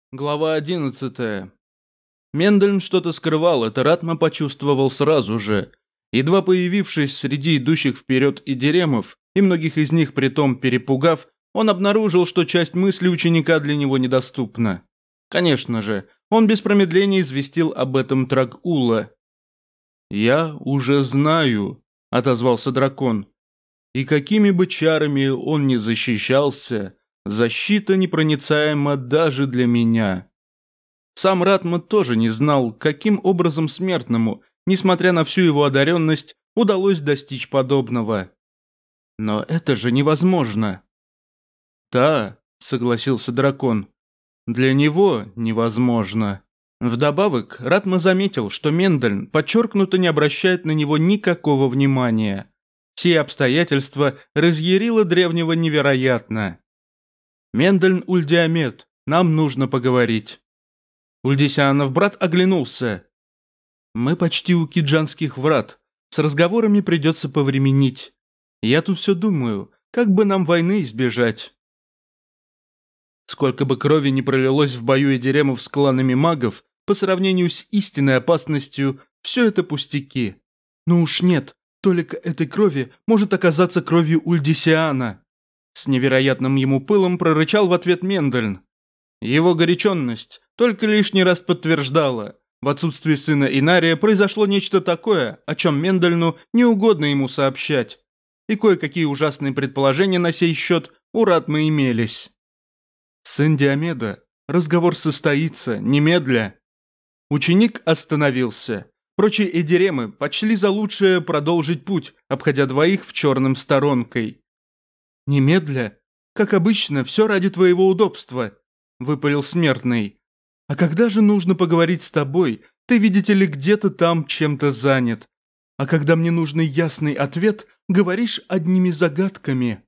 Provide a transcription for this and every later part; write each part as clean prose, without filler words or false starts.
Глава 11. Мендельн что-то скрывал, это Ратма почувствовал сразу же. Едва появившись среди идущих вперед идеремов, и многих из них притом перепугав, он обнаружил, что часть мысли ученика для него недоступна. Конечно же, он без промедления известил об этом Трагула. «Я уже знаю», — отозвался дракон. «И какими бы чарами он ни защищался, защита непроницаема даже для меня». Сам Ратма тоже не знал, каким образом смертному, несмотря на всю его одаренность, удалось достичь подобного. Но это же невозможно. «Да», — согласился дракон, — «для него невозможно». Вдобавок, Ратма заметил, что Мендельн подчеркнуто не обращает на него никакого внимания. Все обстоятельства разъярило древнего невероятно. «Мендельн Ульдиамет, нам нужно поговорить». Ульдисианов брат оглянулся. «Мы почти у Киджанских врат. С разговорами придется повременить. Я тут все думаю, как бы нам войны избежать». Сколько бы крови не пролилось в бою эдеремов с кланами магов, по сравнению с истинной опасностью, все это пустяки. Ну уж нет, только этой крови может оказаться кровью Ульдисиана. С невероятным ему пылом прорычал в ответ Мендельн. Его горяченность только лишний раз подтверждала, в отсутствии сына Инария произошло нечто такое, о чем Мендельну не угодно ему сообщать. И кое-какие ужасные предположения на сей счет у Ратмы имелись. «Сын Диомеда, разговор состоится, немедля». Ученик остановился. Прочие эдеремы почли за лучшее продолжить путь, обходя двоих в черном сторонкой. «Немедля? Как обычно, все ради твоего удобства», — выпалил смертный. «А когда же нужно поговорить с тобой? Ты, видите ли, где-то там чем-то занят. А когда мне нужен ясный ответ, говоришь одними загадками».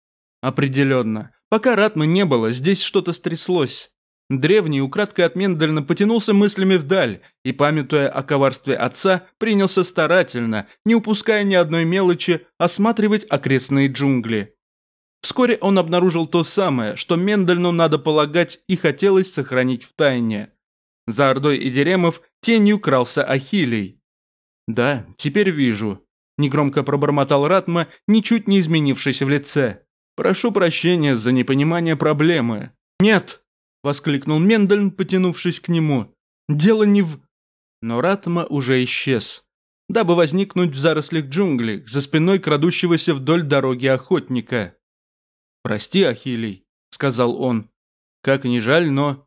Определенно. Пока Ратмы не было, здесь что-то стряслось. Древний украдкой от Мендельна потянулся мыслями вдаль и, памятуя о коварстве отца, принялся старательно, не упуская ни одной мелочи, осматривать окрестные джунгли. Вскоре он обнаружил то самое, что Мендельну, надо полагать, и хотелось сохранить в тайне. За ордой эдеремов тенью крался Ахилий. «Да, теперь вижу», – негромко пробормотал Ратма, ничуть не изменившись в лице. «Прошу прощения за непонимание проблемы». «Нет!» – воскликнул Мендельн, потянувшись к нему. «Дело не в...» Но Ратма уже исчез, дабы возникнуть в зарослях джунглей, за спиной крадущегося вдоль дороги охотника. «Прости, Ахилий», – сказал он. «Как ни жаль, но...»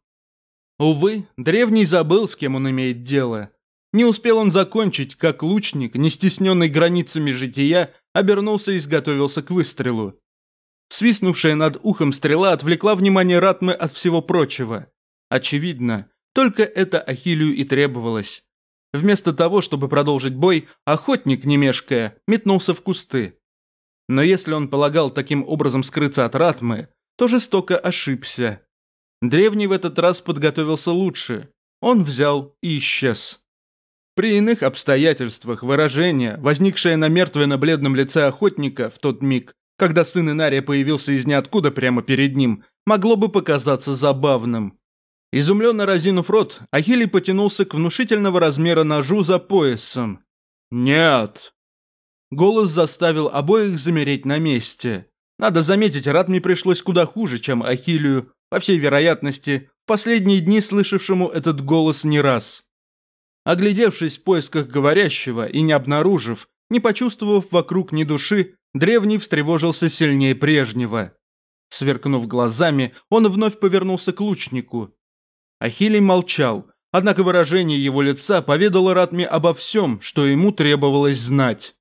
Увы, древний забыл, с кем он имеет дело. Не успел он закончить, как лучник, не стесненный границами жития, обернулся и изготовился к выстрелу. Свистнувшая над ухом стрела отвлекла внимание Ратмы от всего прочего. Очевидно, только это Ахиллию и требовалось. Вместо того, чтобы продолжить бой, охотник, не мешкая, метнулся в кусты. Но если он полагал таким образом скрыться от Ратмы, то жестоко ошибся. Древний в этот раз подготовился лучше. Он взял и исчез. При иных обстоятельствах выражение, возникшее на мертвенно-бледном лице охотника в тот миг, когда сын Инария появился из ниоткуда прямо перед ним, могло бы показаться забавным. Изумленно разинув рот, Ахилий потянулся к внушительного размера ножу за поясом. «Нет!» Голос заставил обоих замереть на месте. Надо заметить, Ратме пришлось куда хуже, чем Ахиллию, по всей вероятности, в последние дни слышавшему этот голос не раз. Оглядевшись в поисках говорящего и не обнаружив, не почувствовав вокруг ни души, древний встревожился сильнее прежнего. Сверкнув глазами, он вновь повернулся к лучнику. Ахилий молчал, однако выражение его лица поведало Ратме обо всем, что ему требовалось знать.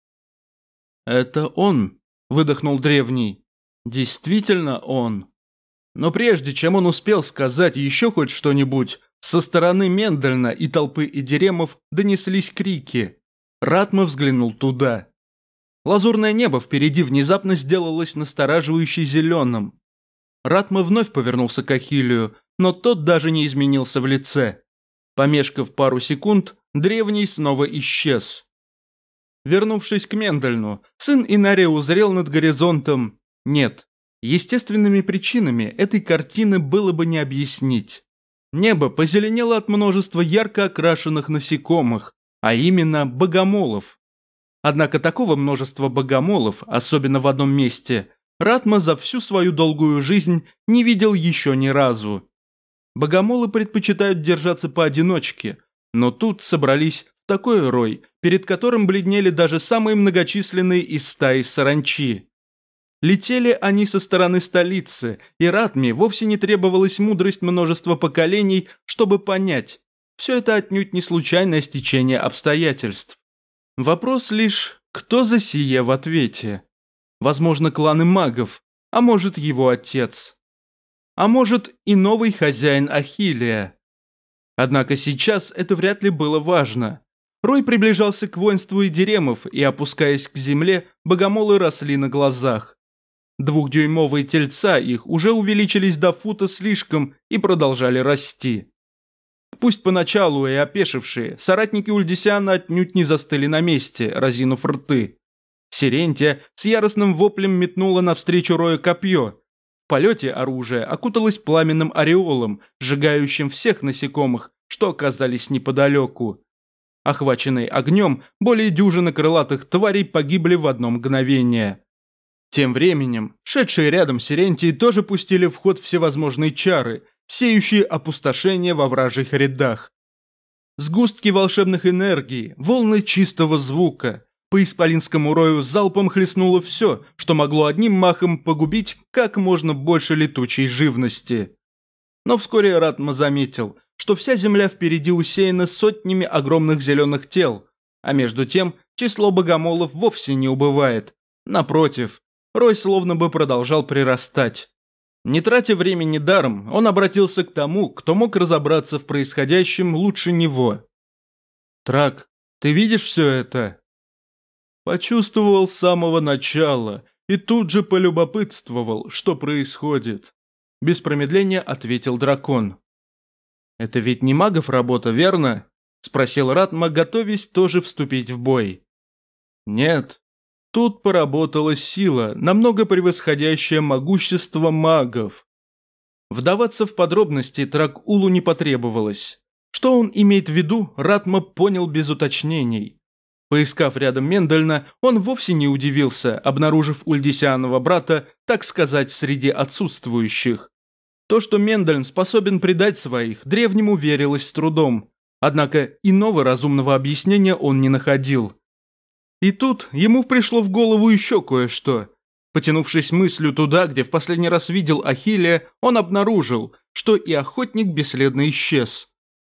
«Это он», — выдохнул древний. «Действительно он». Но прежде чем он успел сказать еще хоть что-нибудь, со стороны Мендельна и толпы эдеремов донеслись крики. Ратма взглянул туда. Лазурное небо впереди внезапно сделалось настораживающе зеленым. Ратма вновь повернулся к Ахиллию, но тот даже не изменился в лице. Помешкав пару секунд, древний снова исчез. Вернувшись к Мендельну, сын Инария узрел над горизонтом... Нет, естественными причинами этой картины было бы не объяснить. Небо позеленело от множества ярко окрашенных насекомых, а именно богомолов. Однако такого множества богомолов, особенно в одном месте, Ратма за всю свою долгую жизнь не видел еще ни разу. Богомолы предпочитают держаться поодиночке, но тут собрались в такой рой, перед которым бледнели даже самые многочисленные из стаи саранчи. Летели они со стороны столицы, и Ратме вовсе не требовалась мудрость множества поколений, чтобы понять, все это отнюдь не случайное стечение обстоятельств. Вопрос лишь, кто за сие в ответе? Возможно, кланы магов, а может его отец. А может и новый хозяин Ахиллея. Однако сейчас это вряд ли было важно. Рой приближался к воинству идиремов, и, опускаясь к земле, богомолы росли на глазах. Двухдюймовые тельца их уже увеличились до фута слишком и продолжали расти. Пусть поначалу и опешившие, соратники Ульдисиана отнюдь не застыли на месте, разинув рты. Сирентия с яростным воплем метнула навстречу Рою копье. В полете оружие окуталось пламенным ореолом, сжигающим всех насекомых, что оказались неподалеку. Охваченные огнем, более дюжины крылатых тварей погибли в одно мгновение. Тем временем, шедшие рядом Сирентии тоже пустили в ход всевозможные чары, сеющие опустошение во вражьих рядах. Сгустки волшебных энергий, волны чистого звука. По исполинскому рою залпом хлестнуло все, что могло одним махом погубить как можно больше летучей живности. Но вскоре Ратма заметил, что вся земля впереди усеяна сотнями огромных зеленых тел, а между тем число богомолов вовсе не убывает. Напротив, рой словно бы продолжал прирастать. Не тратя времени даром, он обратился к тому, кто мог разобраться в происходящем лучше него. «Трак, ты видишь все это?» Почувствовал с самого начала и тут же полюбопытствовал, что происходит. Без промедления ответил дракон. «Это ведь не магов работа, верно?» – спросил Ратма, готовясь тоже вступить в бой. «Нет. Тут поработала сила, намного превосходящая могущество магов». Вдаваться в подробности Трак-Улу не потребовалось. Что он имеет в виду, Ратма понял без уточнений. Поискав рядом Мендельна, он вовсе не удивился, обнаружив Ульдисианова брата, так сказать, среди отсутствующих. То, что Мендельн способен предать своих, древнему верилось с трудом, однако иного разумного объяснения он не находил. И тут ему пришло в голову еще кое-что. Потянувшись мыслью туда, где в последний раз видел Ахиллея, он обнаружил, что и охотник бесследно исчез.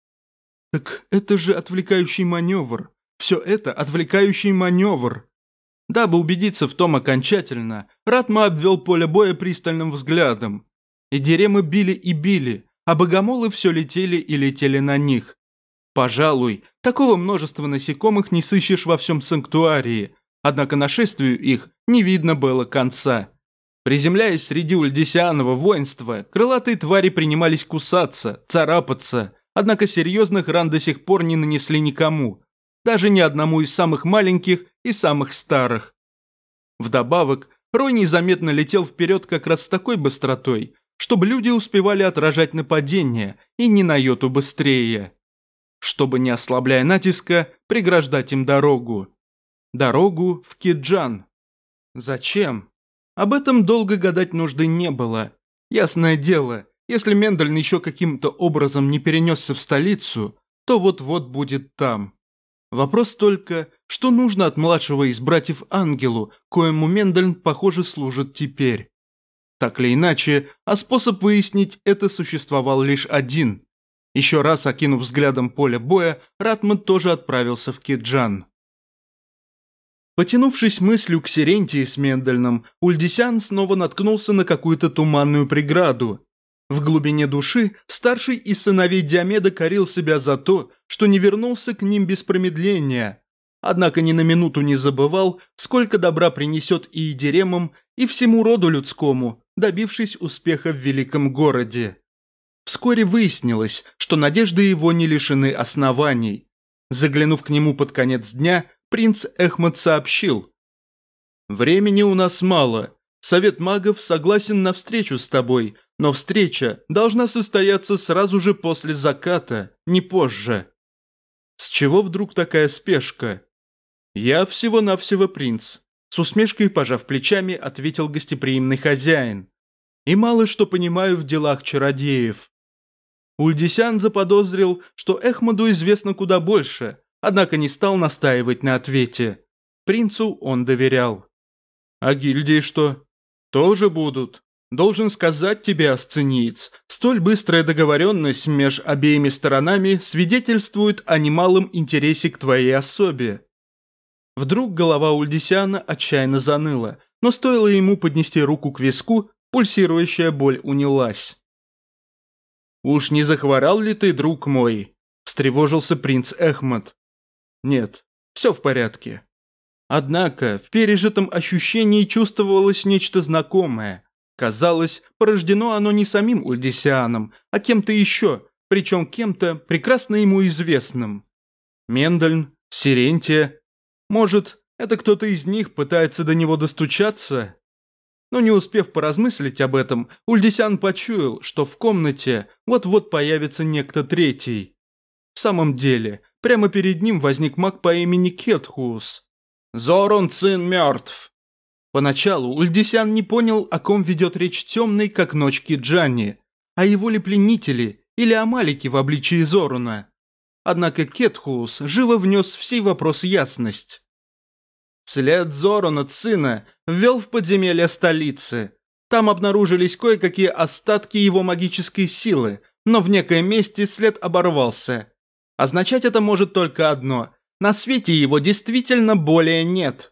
Так это же отвлекающий маневр. Все это отвлекающий маневр. Дабы убедиться в том окончательно, Ратма обвел поле боя пристальным взглядом. Идиремы били и били, а богомолы все летели и летели на них. Пожалуй, такого множества насекомых не сыщешь во всем санктуарии, однако нашествию их не видно было конца. Приземляясь среди ульдисианова воинства, крылатые твари принимались кусаться, царапаться, однако серьезных ран до сих пор не нанесли никому, даже ни одному из самых маленьких и самых старых. Вдобавок, рой незаметно летел вперед как раз с такой быстротой, чтобы люди успевали отражать нападения и ни на йоту быстрее. Чтобы, не ослабляя натиска, преграждать им дорогу. Дорогу в Киджан. Зачем? Об этом долго гадать нужды не было. Ясное дело, если Мендельн еще каким-то образом не перенесся в столицу, то вот-вот будет там. Вопрос только, что нужно от младшего из братьев Ангелу, коему Мендельн, похоже, служит теперь. Так или иначе, а способ выяснить это существовал лишь один. Еще раз окинув взглядом поле боя, Ратман тоже отправился в Киджан. Потянувшись мыслью к Сирентии с Мендельном, Ульдисиан снова наткнулся на какую-то туманную преграду. В глубине души старший из сыновей Диомеда корил себя за то, что не вернулся к ним без промедления. Однако ни на минуту не забывал, сколько добра принесет и идиремам, и всему роду людскому, добившись успеха в великом городе. Вскоре выяснилось, что надежды его не лишены оснований. Заглянув к нему под конец дня, принц Эхмат сообщил: «Времени у нас мало. Совет магов согласен на встречу с тобой, Но встреча должна состояться сразу же после заката, не позже. С чего вдруг такая спешка? Я всего-навсего принц. С усмешкой пожав плечами, ответил гостеприимный хозяин. И мало что понимаю в делах чародеев. Ульдисян заподозрил, что Эхмаду известно куда больше, однако не стал настаивать на ответе. Принцу он доверял. А гильдии что? Тоже будут. Должен сказать тебе, асцениец, столь быстрая договоренность меж обеими сторонами свидетельствует о немалом интересе к твоей особе. Вдруг голова Ульдисяна отчаянно заныла, но стоило ему поднести руку к виску, пульсирующая боль унялась. «Уж не захворал ли ты, друг мой?» – встревожился принц Эхмад. «Нет, все в порядке». Однако в пережитом ощущении чувствовалось нечто знакомое. Казалось, порождено оно не самим Ульдисяном, а кем-то еще, причем кем-то прекрасно ему известным. Мендельн, Сирентия. Может, это кто-то из них пытается до него достучаться? Но не успев поразмыслить об этом, Ульдисян почуял, что в комнате вот-вот появится некто третий. В самом деле, прямо перед ним возник маг по имени Кетхуус. «Зорун Цин мертв!» Поначалу Ульдисян не понял, о ком ведет речь темный, как ночь Киджани, о его ли пленителе или о Малике в обличии Зоруна. Однако Кетхуус живо внес в сей вопрос ясность. След Зоруна Цина ввел в подземелье столицы. Там обнаружились кое-какие остатки его магической силы, но в некоем месте след оборвался. Означать это может только одно – на свете его действительно более нет.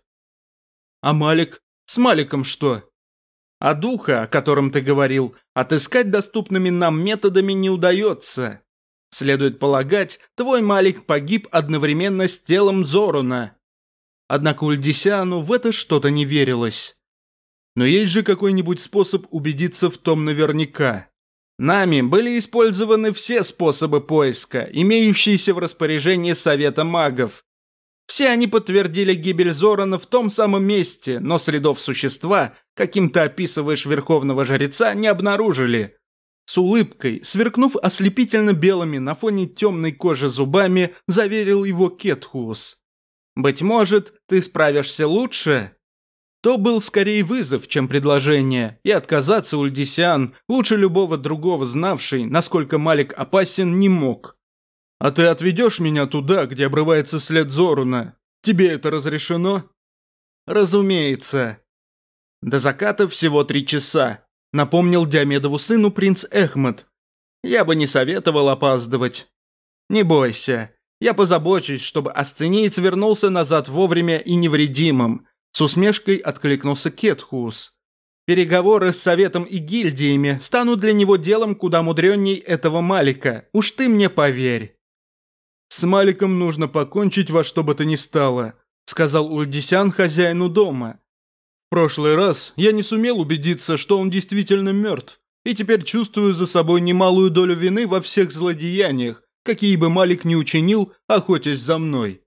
А Малик? С Маликом что? А духа, о котором ты говорил, отыскать доступными нам методами не удается. Следует полагать, твой Малик погиб одновременно с телом Зоруна. Однако Ульдисяну в это что-то не верилось. Но есть же какой-нибудь способ убедиться в том наверняка. Нами были использованы все способы поиска, имеющиеся в распоряжении Совета магов. Все они подтвердили гибель Зорана в том самом месте, но следов существа, каким ты описываешь верховного жреца, не обнаружили. С улыбкой, сверкнув ослепительно белыми на фоне темной кожи зубами, заверил его Кетхуус. «Быть может, ты справишься лучше?» То был скорее вызов, чем предложение, и отказаться Ульдисян, лучше любого другого знавший, насколько Малик опасен, не мог. «А ты отведешь меня туда, где обрывается след Зоруна? Тебе это разрешено?» «Разумеется». «До заката всего 3 часа», — напомнил Диомедову сыну принц Эхмад. «Я бы не советовал опаздывать». «Не бойся, я позабочусь, чтобы асцениец вернулся назад вовремя и невредимым», — с усмешкой откликнулся Кетхуус. «Переговоры с Советом и гильдиями станут для него делом куда мудреней этого Малика, уж ты мне поверь». «С Маликом нужно покончить во что бы то ни стало», — сказал Ульдисян хозяину дома. «В прошлый раз я не сумел убедиться, что он действительно мертв, и теперь чувствую за собой немалую долю вины во всех злодеяниях, какие бы Малик ни учинил, охотясь за мной».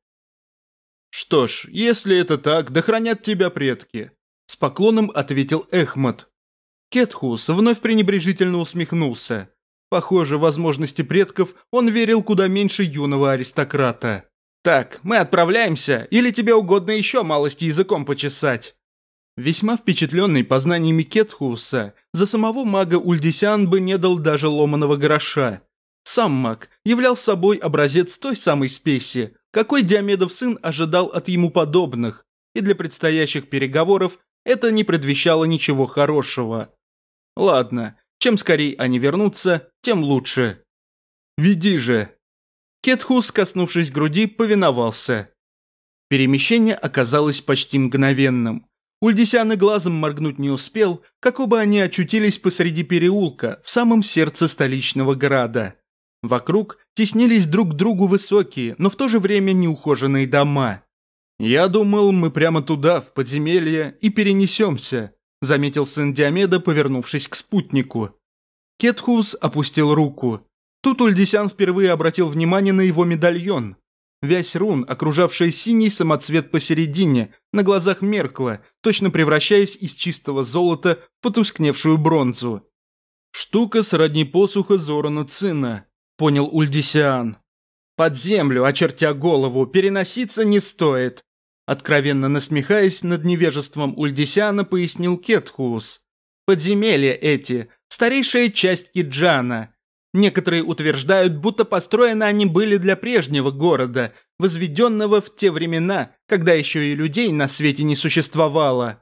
«Что ж, если это так, да хранят тебя предки», — с поклоном ответил Эхмад. Кетхуус вновь пренебрежительно усмехнулся. Похоже, в возможности предков он верил куда меньше юного аристократа. «Так, мы отправляемся, или тебе угодно еще малость языком почесать?» Весьма впечатленный познаниями Кетхууса, за самого мага Ульдисян бы не дал даже ломаного гроша. Сам маг являл собой образец той самой спеси, какой Диомедов сын ожидал от ему подобных, и для предстоящих переговоров это не предвещало ничего хорошего. Ладно, чем скорее они вернутся, тем лучше. «Веди же!» Кетхуус, коснувшись груди, повиновался. Перемещение оказалось почти мгновенным. Ульдисян и глазом моргнуть не успел, как оба они очутились посреди переулка, в самом сердце столичного града. Вокруг теснились друг к другу высокие, но в то же время неухоженные дома. «Я думал, мы прямо туда, в подземелье, и перенесемся», заметил сын Диомеда, повернувшись к спутнику. Кетхуус опустил руку. Тут Ульдисян впервые обратил внимание на его медальон. Вязь рун, окружавшая синий самоцвет посередине, на глазах меркла, точно превращаясь из чистого золота в потускневшую бронзу. «Штука сродни посуха Зорана Цина», — понял Ульдисиан. «Под землю, очертя голову, переноситься не стоит», — откровенно насмехаясь над невежеством Ульдисиана, пояснил Кетхуус. «Подземелья эти — старейшая часть Киджана. Некоторые утверждают, будто построены они были для прежнего города, возведенного в те времена, когда еще и людей на свете не существовало».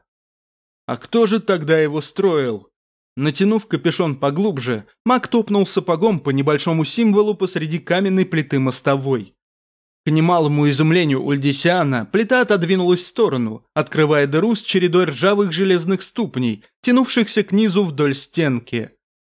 «А кто же тогда его строил?» Натянув капюшон поглубже, маг топнул сапогом по небольшому символу посреди каменной плиты мостовой. К немалому изумлению Ульдисиана плита отодвинулась в сторону, открывая дыру с чередой ржавых железных ступней, тянувшихся к низу вдоль стенки.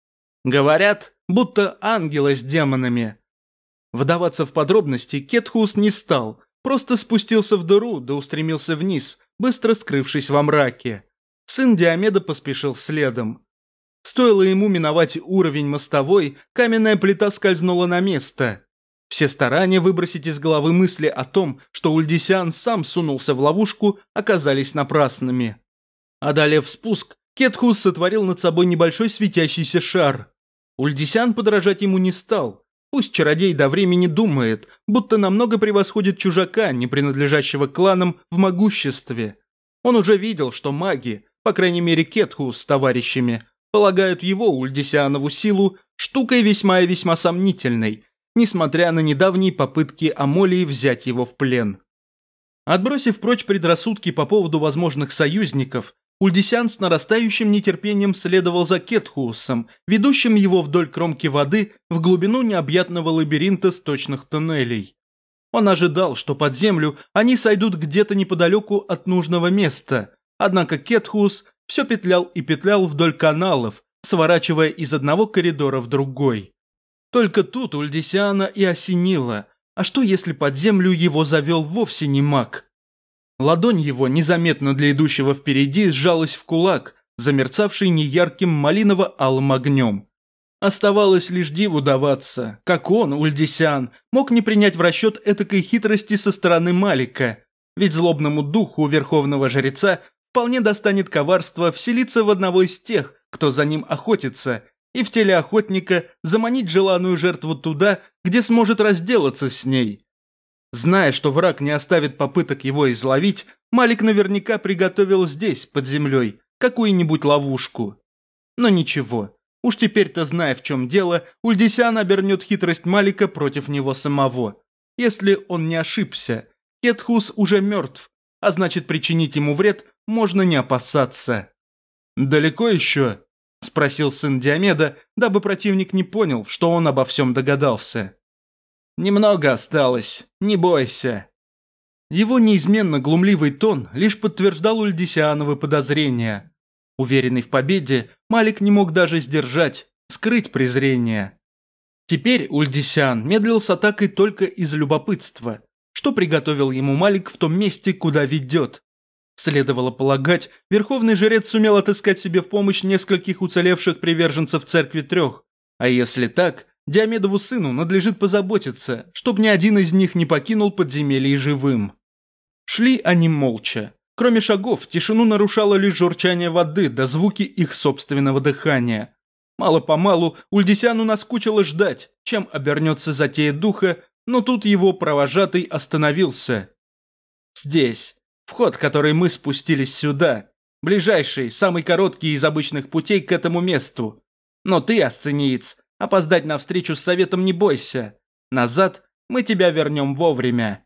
Говорят, будто ангелы с демонами. Вдаваться в подробности Кетхуус не стал, просто спустился в дыру да устремился вниз, быстро скрывшись во мраке. Сын Диомеда поспешил следом. Стоило ему миновать уровень мостовой, каменная плита скользнула на место. Все старания выбросить из головы мысли о том, что Ульдисиан сам сунулся в ловушку, оказались напрасными. Одолев спуск, Кетхуус сотворил над собой небольшой светящийся шар. Ульдисиан подражать ему не стал. Пусть чародей до времени думает, будто намного превосходит чужака, не принадлежащего кланам, в могуществе. Он уже видел, что маги, по крайней мере Кетхуус с товарищами, полагают его, Ульдисианову, силу штукой весьма и весьма сомнительной, несмотря на недавние попытки Амолии взять его в плен. Отбросив прочь предрассудки по поводу возможных союзников, Ульдисиан с нарастающим нетерпением следовал за Кетхуусом, ведущим его вдоль кромки воды в глубину необъятного лабиринта сточных туннелей. Он ожидал, что под землю они сойдут где-то неподалеку от нужного места, однако Кетхуус все петлял и петлял вдоль каналов, сворачивая из одного коридора в другой. Только тут Ульдисиана и осенило. А что, если под землю его завел вовсе не маг? Ладонь его, незаметно для идущего впереди, сжалась в кулак, замерцавший неярким малиново-алым огнем. Оставалось лишь диву даваться, как он, Ульдисиан, мог не принять в расчет этакой хитрости со стороны Малика, ведь злобному духу верховного жреца вполне достанет коварство вселиться в одного из тех, кто за ним охотится, и в теле охотника заманить желанную жертву туда, где сможет разделаться с ней. Зная, что враг не оставит попыток его изловить, Малик наверняка приготовил здесь, под землей, какую-нибудь ловушку. Но ничего, уж теперь-то, зная, в чем дело, Ульдисиан обернет хитрость Малика против него самого. Если он не ошибся, Кетхуус уже мертв, а значит, причинить ему вред можно не опасаться. «Далеко еще?» – спросил сын Диомеда, дабы противник не понял, что он обо всем догадался. «Немного осталось, не бойся». Его неизменно глумливый тон лишь подтверждал Ульдисиановы подозрения. Уверенный в победе, Малик не мог даже сдержать, скрыть презрение. Теперь Ульдисиан медлил с атакой только из любопытства. Что приготовил ему Малик в том месте, куда ведет? Следовало полагать, верховный жрец сумел отыскать себе в помощь нескольких уцелевших приверженцев церкви трех. А если так, Диомедову сыну надлежит позаботиться, чтоб ни один из них не покинул подземелье живым. Шли они молча. Кроме шагов, тишину нарушало лишь журчание воды да звуки их собственного дыхания. Мало-помалу Ульдисиану наскучило ждать, чем обернется затея духа, но тут его провожатый остановился. «Здесь. Вход, который мы спустились сюда. Ближайший, самый короткий из обычных путей к этому месту. Но ты, асцениец, опоздать на встречу с советом не бойся. Назад мы тебя вернем вовремя».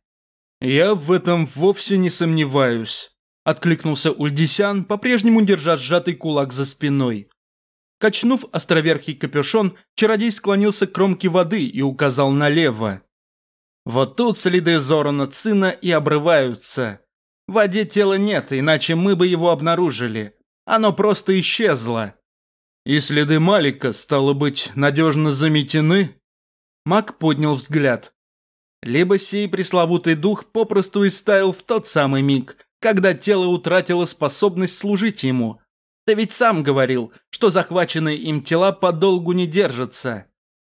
«Я в этом вовсе не сомневаюсь», – откликнулся Ульдисиан, по-прежнему держа сжатый кулак за спиной. Качнув островерхий капюшон, чародей склонился к кромке воды и указал налево. «Вот тут следы Зорана Цина и обрываются. В воде тела нет, иначе мы бы его обнаружили. Оно просто исчезло». «И следы Малика, стало быть, надежно заметены?» Маг поднял взгляд. Либо сей пресловутый дух попросту истаял в тот самый миг, когда тело утратило способность служить ему. Ты ведь сам говорил, что захваченные им тела подолгу не держатся.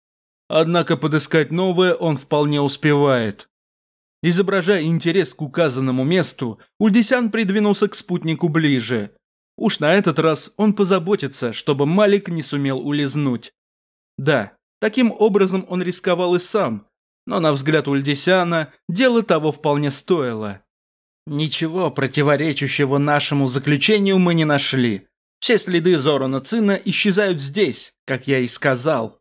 Однако подыскать новое он вполне успевает. Изображая интерес к указанному месту, Ульдисиан придвинулся к спутнику ближе. Уж на этот раз он позаботится, чтобы Малик не сумел улизнуть. Да, таким образом он рисковал и сам, но на взгляд Ульдисяна дело того вполне стоило. Ничего противоречащего нашему заключению мы не нашли. Все следы Зорона Цина исчезают здесь, как я и сказал.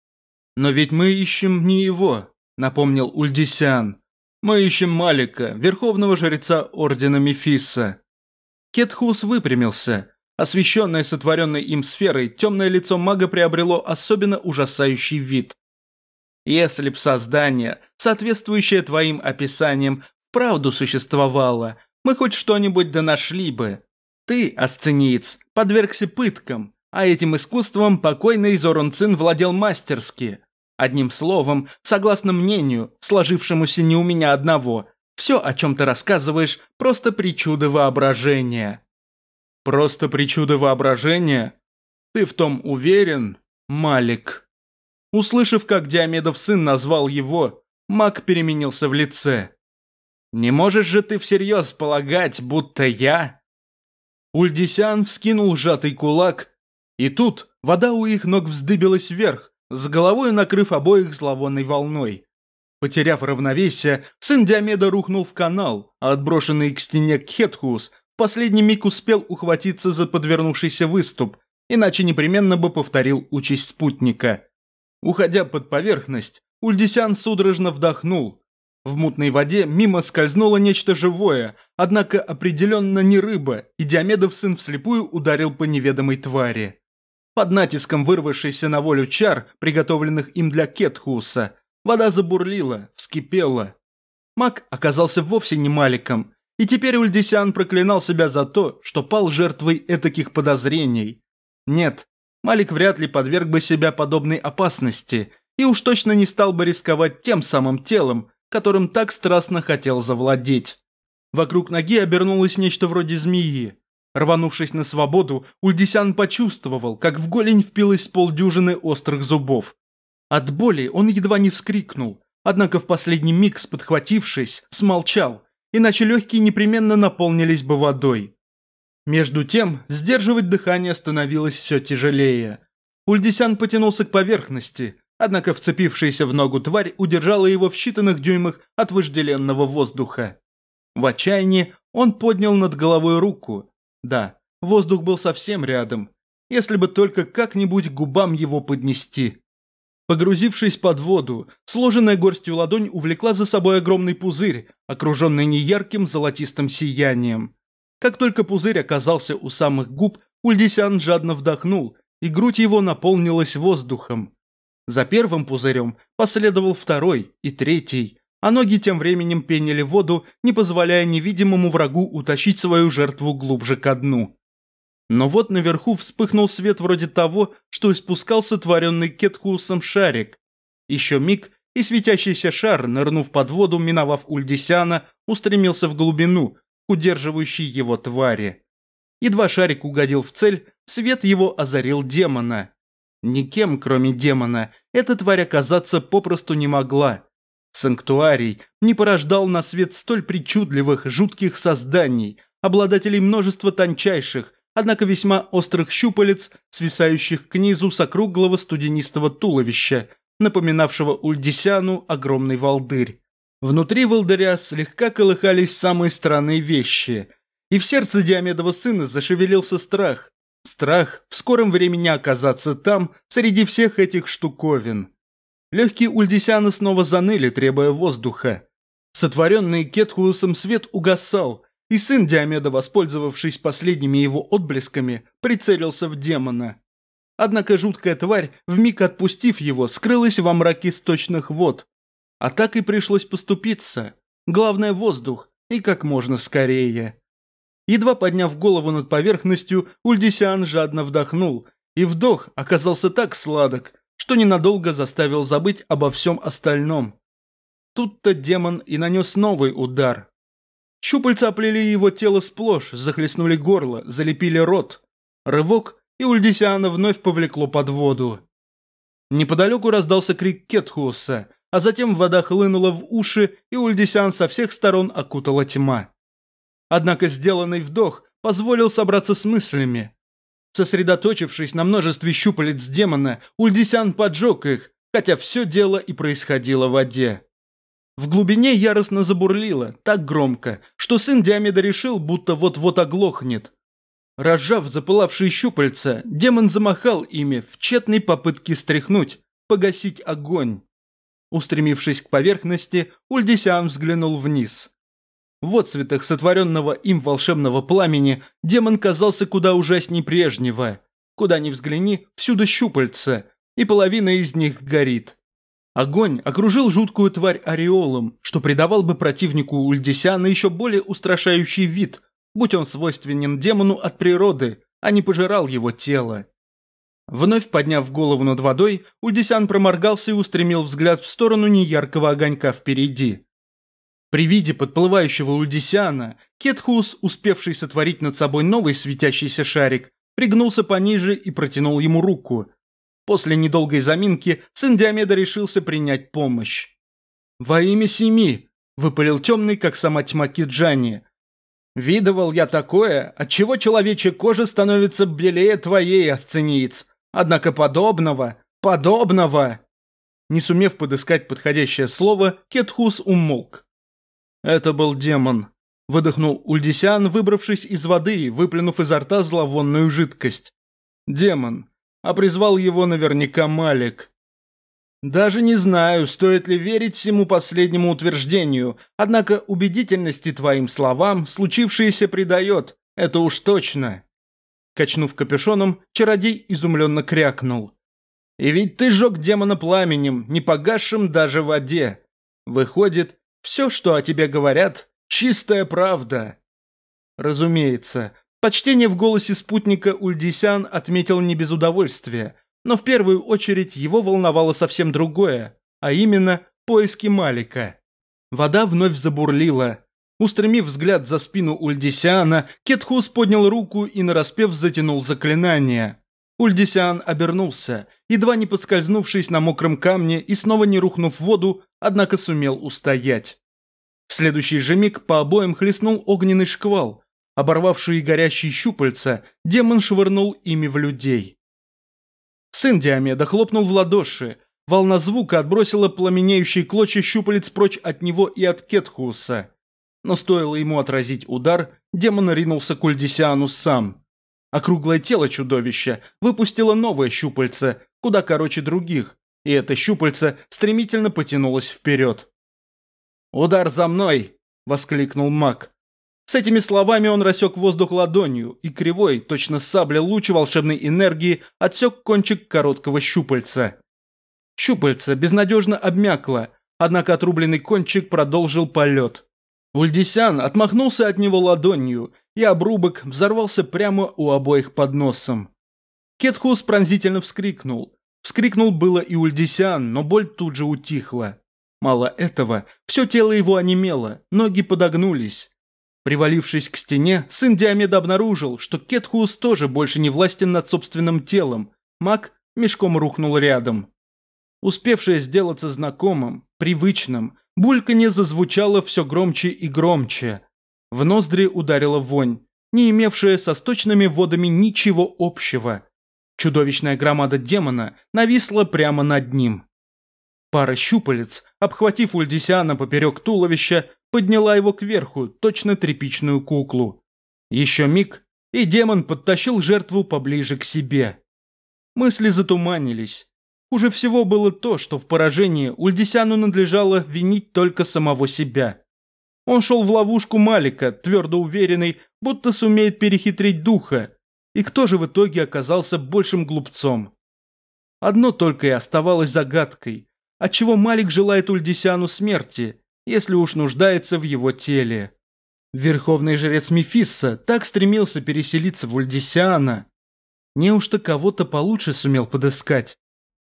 Но ведь мы ищем не его, напомнил Ульдисян. Мы ищем Малика, верховного жреца Ордена Мефисса. Кетхус выпрямился. Освещенное сотворенной им сферой, темное лицо мага приобрело особенно ужасающий вид. Если б создание, соответствующее твоим описаниям, правду существовало, мы хоть что-нибудь да нашли бы. Ты, асцениец, подвергся пыткам, а этим искусством покойный Зорон Цин владел мастерски. Одним словом, согласно мнению, сложившемуся не у меня одного, все, о чем ты рассказываешь, просто причуды воображения. Просто причуды воображения? Ты в том уверен, Малик? Услышав, как Диомедов сын назвал его, маг переменился в лице. Не можешь же ты всерьез полагать, будто я... Ульдисян вскинул сжатый кулак, и тут вода у их ног вздыбилась вверх, с головой накрыв обоих зловонной волной. Потеряв равновесие, сын Диомеда рухнул в канал, а отброшенный к стене Кхетхус в последний миг успел ухватиться за подвернувшийся выступ, иначе непременно бы повторил участь спутника. Уходя под поверхность, Ульдисян судорожно вдохнул. В мутной воде мимо скользнуло нечто живое, однако определенно не рыба, и Диомедов сын вслепую ударил по неведомой твари. Под натиском вырвавшейся на волю чар, приготовленных им для Кетхуса, вода забурлила, вскипела. Маг оказался вовсе не Маликом, и теперь Ульдисян проклинал себя за то, что пал жертвой этаких подозрений. Нет, Малик вряд ли подверг бы себя подобной опасности, и уж точно не стал бы рисковать тем самым телом, которым так страстно хотел завладеть. Вокруг ноги обернулось нечто вроде змеи. Рванувшись на свободу, Ульдисян почувствовал, как в голень впилось полдюжины острых зубов. От боли он едва не вскрикнул, однако в последний миг, сподхватившись, смолчал, иначе легкие непременно наполнились бы водой. Между тем, сдерживать дыхание становилось все тяжелее. Ульдисян потянулся к поверхности, однако вцепившаяся в ногу тварь удержала его в считанных дюймах от вожделенного воздуха. В отчаянии он поднял над головой руку. Да, воздух был совсем рядом, если бы только как-нибудь к губам его поднести. Погрузившись под воду, сложенная горстью ладонь увлекла за собой огромный пузырь, окруженный неярким золотистым сиянием. Как только пузырь оказался у самых губ, Ульдисян жадно вдохнул, и грудь его наполнилась воздухом. За первым пузырем последовал второй и третий, а ноги тем временем пенили воду, не позволяя невидимому врагу утащить свою жертву глубже ко дну. Но вот наверху вспыхнул свет вроде того, что испускал сотворенный Кетхусом шарик. Еще миг, и светящийся шар, нырнув под воду, миновав Ульдисяна, устремился в глубину, к удерживающей его твари. Едва шарик угодил в цель, свет его озарил демона. Никем, кроме демона, эта тварь оказаться попросту не могла. Санктуарий не порождал на свет столь причудливых, жутких созданий, обладателей множества тончайших, однако весьма острых щупалец, свисающих к низу с округлого студенистого туловища, напоминавшего Ульдисяну огромный волдырь. Внутри волдыря слегка колыхались самые странные вещи, и в сердце Диомедова сына зашевелился страх. Страх в скором времени оказаться там, среди всех этих штуковин. Легкие Ульдисяна снова заныли, требуя воздуха. Сотворенный Кетхусом свет угасал, и сын Диомеда, воспользовавшись последними его отблесками, прицелился в демона. Однако жуткая тварь, вмиг отпустив его, скрылась во мраке сточных вод. А так и пришлось поступиться. Главное — воздух, и как можно скорее. Едва подняв голову над поверхностью, Ульдисян жадно вдохнул, и вдох оказался так сладок, что ненадолго заставил забыть обо всем остальном. Тут-то демон и нанес новый удар. Щупальца оплели его тело сплошь, захлестнули горло, залепили рот. Рывок, и Ульдисяна вновь повлекло под воду. Неподалеку раздался крик Кетхуса, а затем вода хлынула в уши, и Ульдисян со всех сторон окутала тьма. Однако сделанный вдох позволил собраться с мыслями. Сосредоточившись на множестве щупалец демона, Ульдисян поджег их, хотя все дело и происходило в воде. В глубине яростно забурлило, так громко, что сын Диомеда решил, будто вот-вот оглохнет. Разжав запылавшие щупальца, демон замахал ими в тщетной попытке стряхнуть, погасить огонь. Устремившись к поверхности, Ульдисян взглянул вниз. В отцветах сотворенного им волшебного пламени демон казался куда ужасней прежнего. Куда ни взгляни, всюду щупальца, и половина из них горит. Огонь окружил жуткую тварь ореолом, что придавал бы противнику Ульдисяна еще более устрашающий вид, будь он свойственен демону от природы, а не пожирал его тело. Вновь подняв голову над водой, Ульдисян проморгался и устремил взгляд в сторону неяркого огонька впереди. При виде подплывающего Ульдисяна, Кетхус, успевший сотворить над собой новый светящийся шарик, пригнулся пониже и протянул ему руку. После недолгой заминки сын Диомеда решился принять помощь. «Во имя семи!» – выпалил темный, как сама тьма Киджани. «Видывал я такое, отчего человечья кожа становится белее твоей, асцениец. Однако подобного... Не сумев подыскать подходящее слово, Кетхус умолк. «Это был демон», – выдохнул Ульдисян, выбравшись из воды и выплюнув изо рта зловонную жидкость. «Демон. А призвал его наверняка Малик. Даже не знаю, стоит ли верить всему последнему утверждению, однако убедительности твоим словам случившееся придает, это уж точно». Качнув капюшоном, чародей изумленно крякнул. «И ведь ты жег демона пламенем, не погасшим даже в воде. Выходит, все, что о тебе говорят, чистая правда». Разумеется, почтение в голосе спутника Ульдисян отметил не без удовольствия, но в первую очередь его волновало совсем другое, а именно поиски Малика. Вода вновь забурлила. Устремив взгляд за спину Ульдисяна, Кетхус поднял руку и нараспев затянул заклинание. Ульдисян обернулся, едва не подскользнувшись на мокром камне и снова не рухнув в воду, однако сумел устоять. В следующий же миг по обоим хлестнул огненный шквал. Оборвавшие горящие щупальца, демон швырнул ими в людей. Сын Диомеда хлопнул в ладоши. Волна звука отбросила пламенеющие клочья щупалец прочь от него и от Кетхуса. Но стоило ему отразить удар, демон ринулся к Ульдисяну сам. Округлое тело чудовища выпустило новое щупальце, куда короче других, и это щупальце стремительно потянулось вперед. «Удар за мной!» – воскликнул маг. С этими словами он рассек воздух ладонью, и кривой, точно сабля луч волшебной энергии, отсек кончик короткого щупальца. Щупальце безнадежно обмякло, однако отрубленный кончик продолжил полет. Ульдисян отмахнулся от него ладонью, и обрубок взорвался прямо у обоих под носом. Кетхус пронзительно вскрикнул. Вскрикнул было и Ульдисян, но боль тут же утихла. Мало этого, все тело его онемело, ноги подогнулись. Привалившись к стене, сын Диомеда обнаружил, что Кетхус тоже больше не властен над собственным телом. Маг мешком рухнул рядом. Успевшее сделаться знакомым, привычным, бульканье зазвучало все громче и громче. В ноздри ударила вонь, не имевшая со сточными водами ничего общего. Чудовищная громада демона нависла прямо над ним. Пара щупалец, обхватив Ульдисяна поперек туловища, подняла его кверху, точно тряпичную куклу. Еще миг, и демон подтащил жертву поближе к себе. Мысли затуманились. Хуже всего было то, что в поражении Ульдисяну надлежало винить только самого себя. Он шел в ловушку Малика, твердо уверенный, будто сумеет перехитрить духа. И кто же в итоге оказался большим глупцом? Одно только и оставалось загадкой. Отчего Малик желает Ульдисяну смерти, если уж нуждается в его теле? Верховный жрец Мефисса так стремился переселиться в Ульдисяна. Неужто кого-то получше сумел подыскать?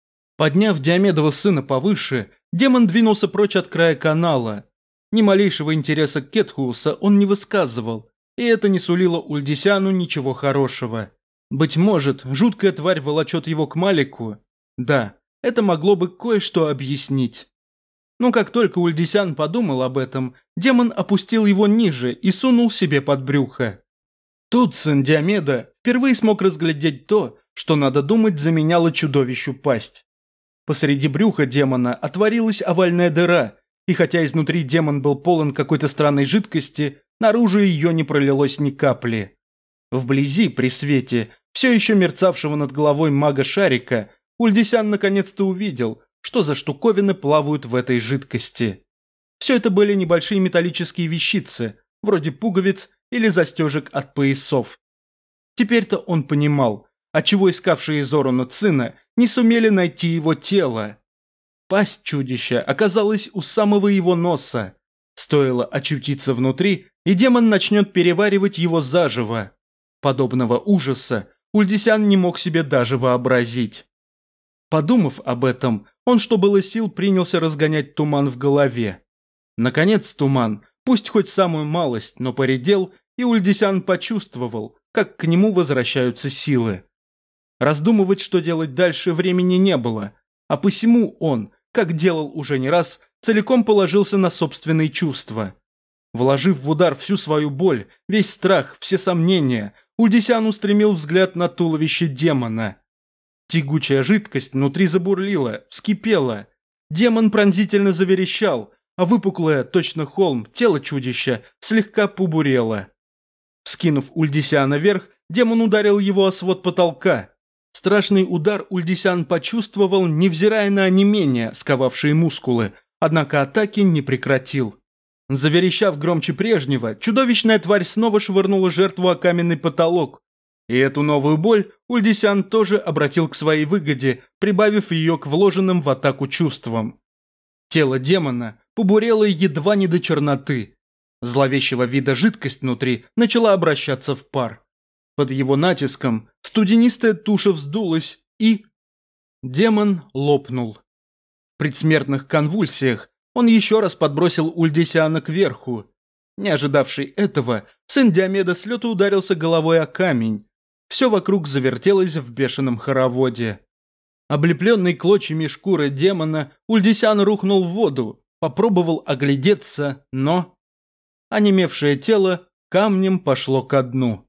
Подняв Диомедова сына повыше, демон двинулся прочь от края канала. Ни малейшего интереса к Кетхуса он не высказывал, и это не сулило Ульдисяну ничего хорошего. Быть может, жуткая тварь волочет его к Малику? Да, это могло бы кое-что объяснить. Но как только Ульдисян подумал об этом, демон опустил его ниже и сунул себе под брюхо. Тут сын Диомеда впервые смог разглядеть то, что, надо думать, заменяло чудовищу пасть. Посреди брюха демона отворилась овальная дыра, и хотя изнутри демон был полон какой-то странной жидкости, наружу ее не пролилось ни капли. Вблизи, при свете, все еще мерцавшего над головой мага шарика, Ульдисян наконец-то увидел, что за штуковины плавают в этой жидкости. Все это были небольшие металлические вещицы, вроде пуговиц или застежек от поясов. Теперь-то он понимал, отчего искавшие Зоруна Цина не сумели найти его тело. Пасть чудища оказалась у самого его носа. Стоило очутиться внутри, и демон начнет переваривать его заживо. Подобного ужаса Ульдисян не мог себе даже вообразить. Подумав об этом, он, что было сил, принялся разгонять туман в голове. Наконец туман, пусть хоть самую малость, но поредел, и Ульдисян почувствовал, как к нему возвращаются силы. Раздумывать, что делать дальше, времени не было, а посему он, как делал уже не раз, целиком положился на собственные чувства. Вложив в удар всю свою боль, весь страх, все сомнения, Ульдисян устремил взгляд на туловище демона. Тягучая жидкость внутри забурлила, вскипела. Демон пронзительно заверещал, а выпуклое, точно холм, тело чудища слегка побурело. Вскинув Ульдисяна вверх, демон ударил его о свод потолка. Страшный удар Ульдисян почувствовал, невзирая на онемение, сковавшие мускулы, однако атаки не прекратил. Заверещав громче прежнего, чудовищная тварь снова швырнула жертву о каменный потолок. И эту новую боль Ульдисян тоже обратил к своей выгоде, прибавив ее к вложенным в атаку чувствам. Тело демона побурело едва не до черноты. Зловещего вида жидкость внутри начала обращаться в пар. Под его натиском студенистая туша вздулась и... демон лопнул. В предсмертных конвульсиях он еще раз подбросил Ульдисяна кверху. Не ожидавший этого, сын Диомеда с лету ударился головой о камень. Все вокруг завертелось в бешеном хороводе. Облепленный клочьями шкуры демона, Ульдисян рухнул в воду, попробовал оглядеться, но... онемевшее тело камнем пошло ко дну.